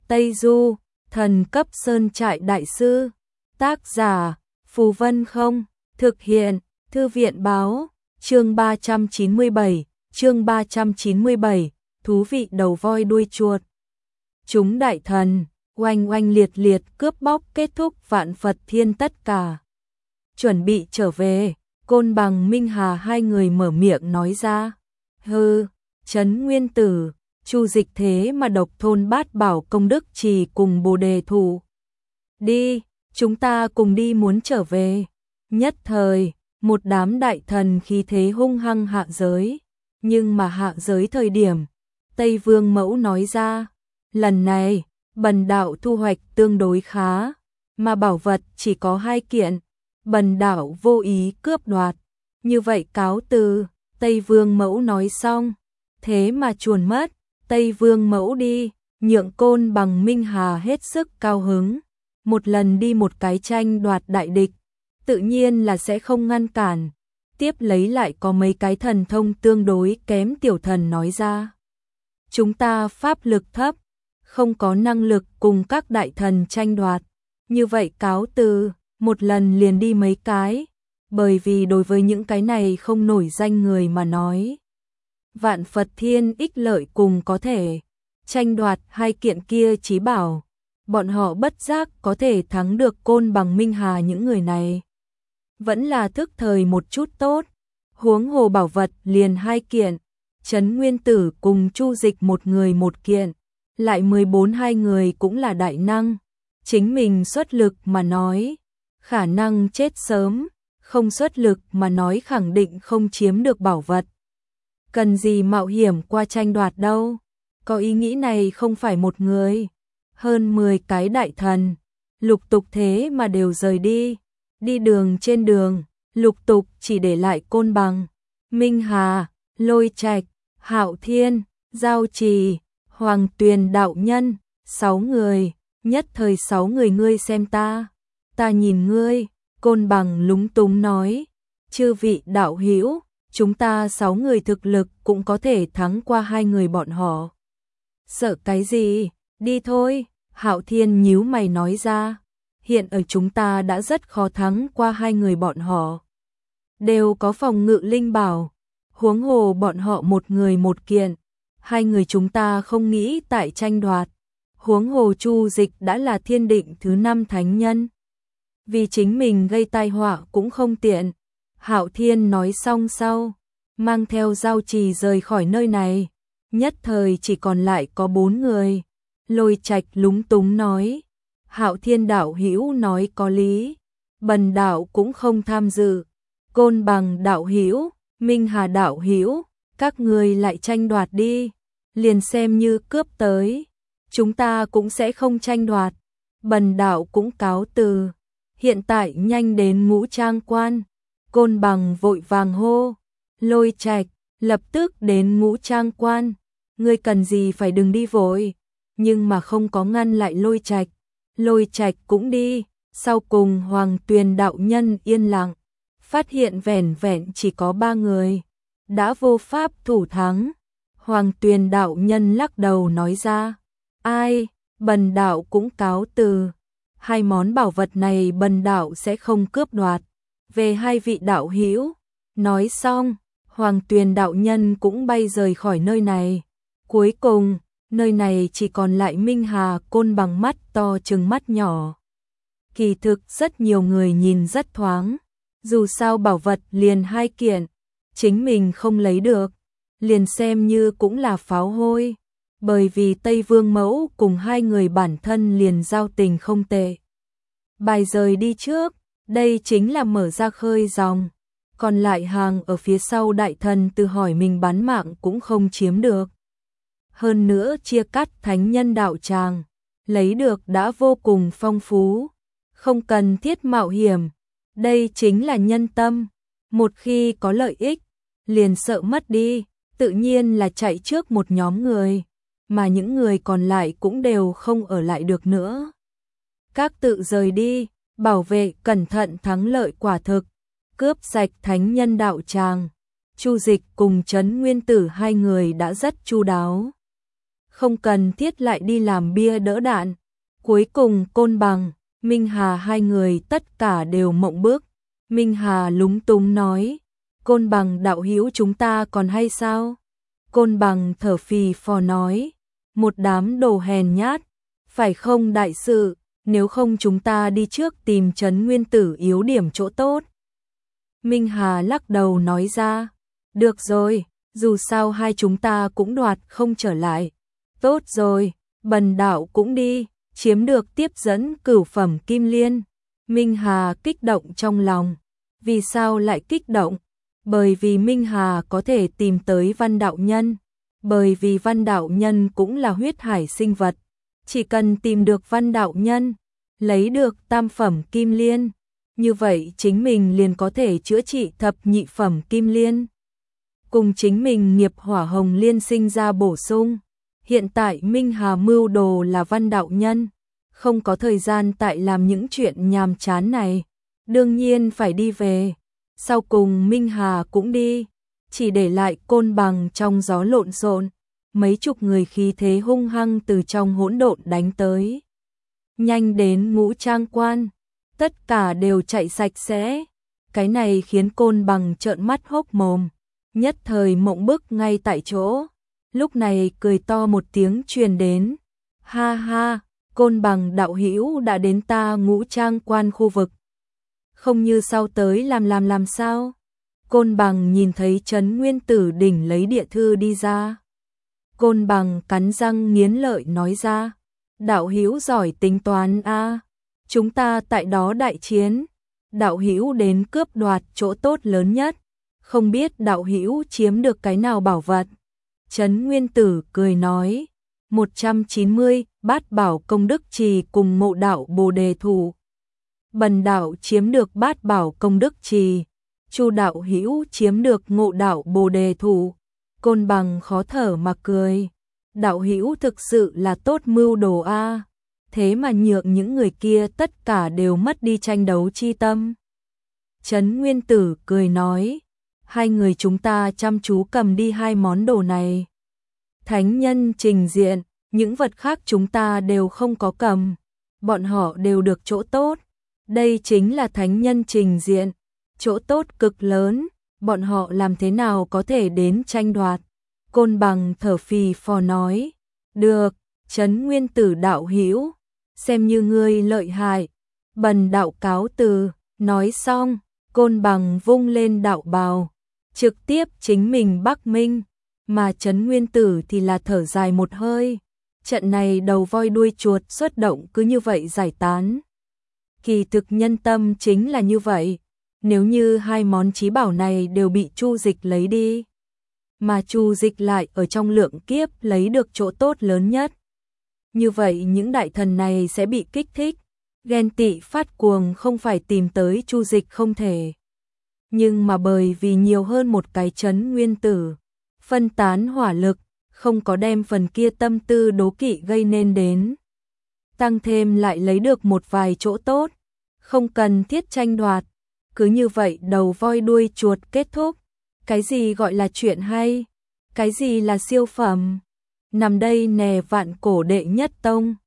Tây Du, thần cấp sơn trại đại sư. Tác giả, Phù Vân Không. Thực hiện, Thư viện báo. Chương 397, thú vị đầu voi đuôi chuột. Chúng đại thần, oanh oanh liệt liệt cướp bóc kết thúc vạn Phật Thiên tất cả. Chuẩn bị trở về, Côn Bằng Minh Hà hai người mở miệng nói ra. Hừ, Trấn Nguyên Tử, Chu Dịch thế mà độc thôn Bát Bảo công đức trì cùng Bồ Đề Thụ. Đi, chúng ta cùng đi muốn trở về. Nhất thời, một đám đại thần khí thế hung hăng hạ giới. Nhưng mà hạ giới thời điểm, Tây Vương Mẫu nói ra, lần này, bần đạo thu hoạch tương đối khá, mà bảo vật chỉ có 2 kiện, bần đạo vô ý cướp đoạt. Như vậy cáo từ, Tây Vương Mẫu nói xong, thế mà chuồn mất. Tây Vương Mẫu đi, nhượng Côn Bằng Minh Hà hết sức cao hứng. Một lần đi một cái tranh đoạt đại địch, tự nhiên là sẽ không ngăn cản. Tiếp lấy lại có mấy cái thần thông tương đối kém tiểu thần nói ra. Chúng ta pháp lực thấp, không có năng lực cùng các đại thần tranh đoạt. Như vậy cáo từ, một lần liền đi mấy cái. Bởi vì đối với những cái này không nổi danh người mà nói, vạn Phật Thiên ích lợi cùng có thể tranh đoạt 2 kiện kia chí bảo. Bọn họ bất giác có thể thắng được Côn Bằng Minh Hà những người này. Vẫn là thức thời một chút tốt. Huống hồ bảo vật liền 2 kiện. Trấn Nguyên Tử cùng Chu Dịch một người 1 kiện. Lại 14 hai người cũng là đại năng. Chính mình xuất lực mà nói, khả năng chết sớm. Không xuất lực mà nói khẳng định không chiếm được bảo vật. Cần gì mạo hiểm qua tranh đoạt đâu. Có ý nghĩ này không phải một người. Hơn 10 cái đại thần, lục tục thế mà đều rời đi. Đi đường trên đường, lục tục chỉ để lại Côn Bằng, Minh Hà, Lôi Trạch, Hạo Thiên, Giao Trì, Hoàng Tuyền đạo nhân, 6 người, nhất thời 6 người ngươi xem ta nhìn ngươi. Côn Bằng lúng túng nói, chư vị đạo hữu, chúng ta 6 người thực lực cũng có thể thắng qua 2 người bọn họ. Sợ cái gì, đi thôi. Hạo Thiên nhíu mày nói ra, hiện ở chúng ta đã rất khó thắng qua 2 người bọn họ. Đều có phòng ngự linh bảo, huống hồ bọn họ một người 1 kiện, 2 người chúng ta không nghĩ tại tranh đoạt. Huống hồ Chu Dịch đã là thiên định thứ 5 thánh nhân. Vì chính mình gây tai họa cũng không tiện. Hạo Thiên nói xong sau, mang theo Giao Trì rời khỏi nơi này. Nhất thời chỉ còn lại có 4 người. Lôi Trạch lúng túng nói, Hạo Thiên đạo hữu nói có lý, bần đạo cũng không tham dự. Côn Bằng đạo hữu, Minh Hà đạo hữu, các người lại tranh đoạt đi, liền xem như cướp tới, chúng ta cũng sẽ không tranh đoạt. Bần đạo cũng cáo từ, hiện tại nhanh đến Ngũ Trang Quan. Côn Bằng vội vàng hô, Lôi Trạch, lập tức đến Ngũ Trang Quan, ngươi cần gì phải đừng đi vội. Nhưng mà không có ngăn lại Lôi Trạch. Lôi Trạch cũng đi. Sau cùng Hoàng Tuyền đạo nhân yên lặng, phát hiện vẻn vẹn chỉ có 3 người, đã vô pháp thủ thắng. Hoàng Tuyền đạo nhân lắc đầu nói ra, ai, bần đạo cũng cáo từ. 2 món bảo vật này bần đạo sẽ không cướp đoạt. Về 2 vị đạo hữu. Nói xong, Hoàng Tuyền đạo nhân cũng bay rời khỏi nơi này. Cuối cùng, nơi này chỉ còn lại Minh Hà, Côn Bằng mắt to trừng mắt nhỏ. Kỳ thực rất nhiều người nhìn rất thoáng. Dù sao bảo vật liền 2 kiện, chính mình không lấy được, liền xem như cũng là pháo hôi. Bởi vì Tây Vương Mẫu cùng 2 người bản thân liền giao tình không tệ. Bài rời đi trước, đây chính là mở ra khơi dòng. Còn lại hàng ở phía sau đại thần tự hỏi mình bán mạng cũng không chiếm được. Hơn nữa chia cắt thánh nhân đạo tràng, lấy được đã vô cùng phong phú, không cần thiết mạo hiểm. Đây chính là nhân tâm, một khi có lợi ích, liền sợ mất đi, tự nhiên là chạy trước một nhóm người, mà những người còn lại cũng đều không ở lại được nữa. Các tự rời đi, bảo vệ cẩn thận thắng lợi quả thực, cướp sạch thánh nhân đạo tràng. Chu Dịch cùng Trấn Nguyên Tử 2 người đã rất chu đáo. không cần thiết lại đi làm bia đỡ đạn. Cuối cùng Côn Bằng, Minh Hà hai người tất cả đều mộng bức. Minh Hà lúng túng nói, Côn Bằng đạo hữu chúng ta còn hay sao? Côn Bằng thở phì phò nói, một đám đồ hèn nhát, phải không đại sự, nếu không chúng ta đi trước tìm Trấn Nguyên Tử yếu điểm chỗ tốt. Minh Hà lắc đầu nói ra, được rồi, dù sao hai chúng ta cũng đoạt không trở lại. Tốt rồi, Bần đạo cũng đi, chiếm được tiếp dẫn cửu phẩm kim liên. Minh Hà kích động trong lòng. Vì sao lại kích động? Bởi vì Minh Hà có thể tìm tới Văn Đạo Nhân. Bởi vì Văn Đạo Nhân cũng là huyết hải sinh vật. Chỉ cần tìm được Văn Đạo Nhân, lấy được tam phẩm kim liên, như vậy chính mình liền có thể chữa trị thập nhị phẩm kim liên. Cùng chính mình nghiệp hỏa hồng liên sinh ra bổ sung. Hiện tại Minh Hà mưu đồ là Văn Đạo Nhân, không có thời gian tại làm những chuyện nhàm chán này, đương nhiên phải đi về. Sau cùng Minh Hà cũng đi, chỉ để lại Côn Bằng trong gió lộn xộn, mấy chục người khí thế hung hăng từ trong hỗn độn đánh tới. Nhanh đến Ngũ Trang Quan, tất cả đều chạy sạch sẽ, cái này khiến Côn Bằng trợn mắt hốc mồm, nhất thời mộng bức ngay tại chỗ. Lúc này cười to một tiếng truyền đến, ha ha, Côn Bằng đạo hữu đã đến ta Ngũ Trang Quan khu vực. Không như sau tới làm sao? Côn Bằng nhìn thấy Trấn Nguyên Tử đỉnh lấy địa thư đi ra. Côn Bằng cắn răng nghiến lợi nói ra, đạo hữu giỏi tính toán a, chúng ta tại đó đại chiến, đạo hữu đến cướp đoạt chỗ tốt lớn nhất, không biết đạo hữu chiếm được cái nào bảo vật. Trấn Nguyên Tử cười nói, 190 bát bảo công đức trì cùng mộ đạo Bồ Đề Thụ. Bần đạo chiếm được bát bảo công đức trì, Chu đạo hữu chiếm được ngộ đạo Bồ Đề Thụ. Côn Bằng khó thở mà cười, đạo hữu thực sự là tốt mưu đồ a, thế mà nhượng những người kia tất cả đều mất đi tranh đấu chi tâm. Trấn Nguyên Tử cười nói, hai người chúng ta chăm chú cầm đi hai món đồ này. Thánh nhân trình diện, những vật khác chúng ta đều không có cầm, bọn họ đều được chỗ tốt. Đây chính là thánh nhân trình diện, chỗ tốt cực lớn, bọn họ làm thế nào có thể đến tranh đoạt. Côn Bằng thở phì phò nói, được, Trấn Nguyên Tử đạo hữu, xem như ngươi lợi hại, bần đạo cáo từ. Nói xong, Côn Bằng vung lên đạo bào, trực tiếp chính mình Bắc Minh, mà Trấn Nguyên Tử thì là thở dài một hơi. Trận này đầu voi đuôi chuột xuất động cứ như vậy giải tán. Kỳ thực nhân tâm chính là như vậy, nếu như hai món chí bảo này đều bị Chu Dịch lấy đi, mà Chu Dịch lại ở trong lượng kiếp lấy được chỗ tốt lớn nhất, như vậy những đại thần này sẽ bị kích thích, ghen tị phát cuồng, không phải tìm tới Chu Dịch không thể. Nhưng mà bởi vì nhiều hơn một cái Trấn Nguyên Tử, phân tán hỏa lực, không có đem phần kia tâm tư đố kỵ gây nên đến. Tăng thêm lại lấy được một vài chỗ tốt, không cần thiết tranh đoạt. Cứ như vậy đầu voi đuôi chuột kết thúc. Cái gì gọi là chuyện hay? Cái gì là siêu phẩm? Nằm đây nè vạn cổ đệ nhất tông.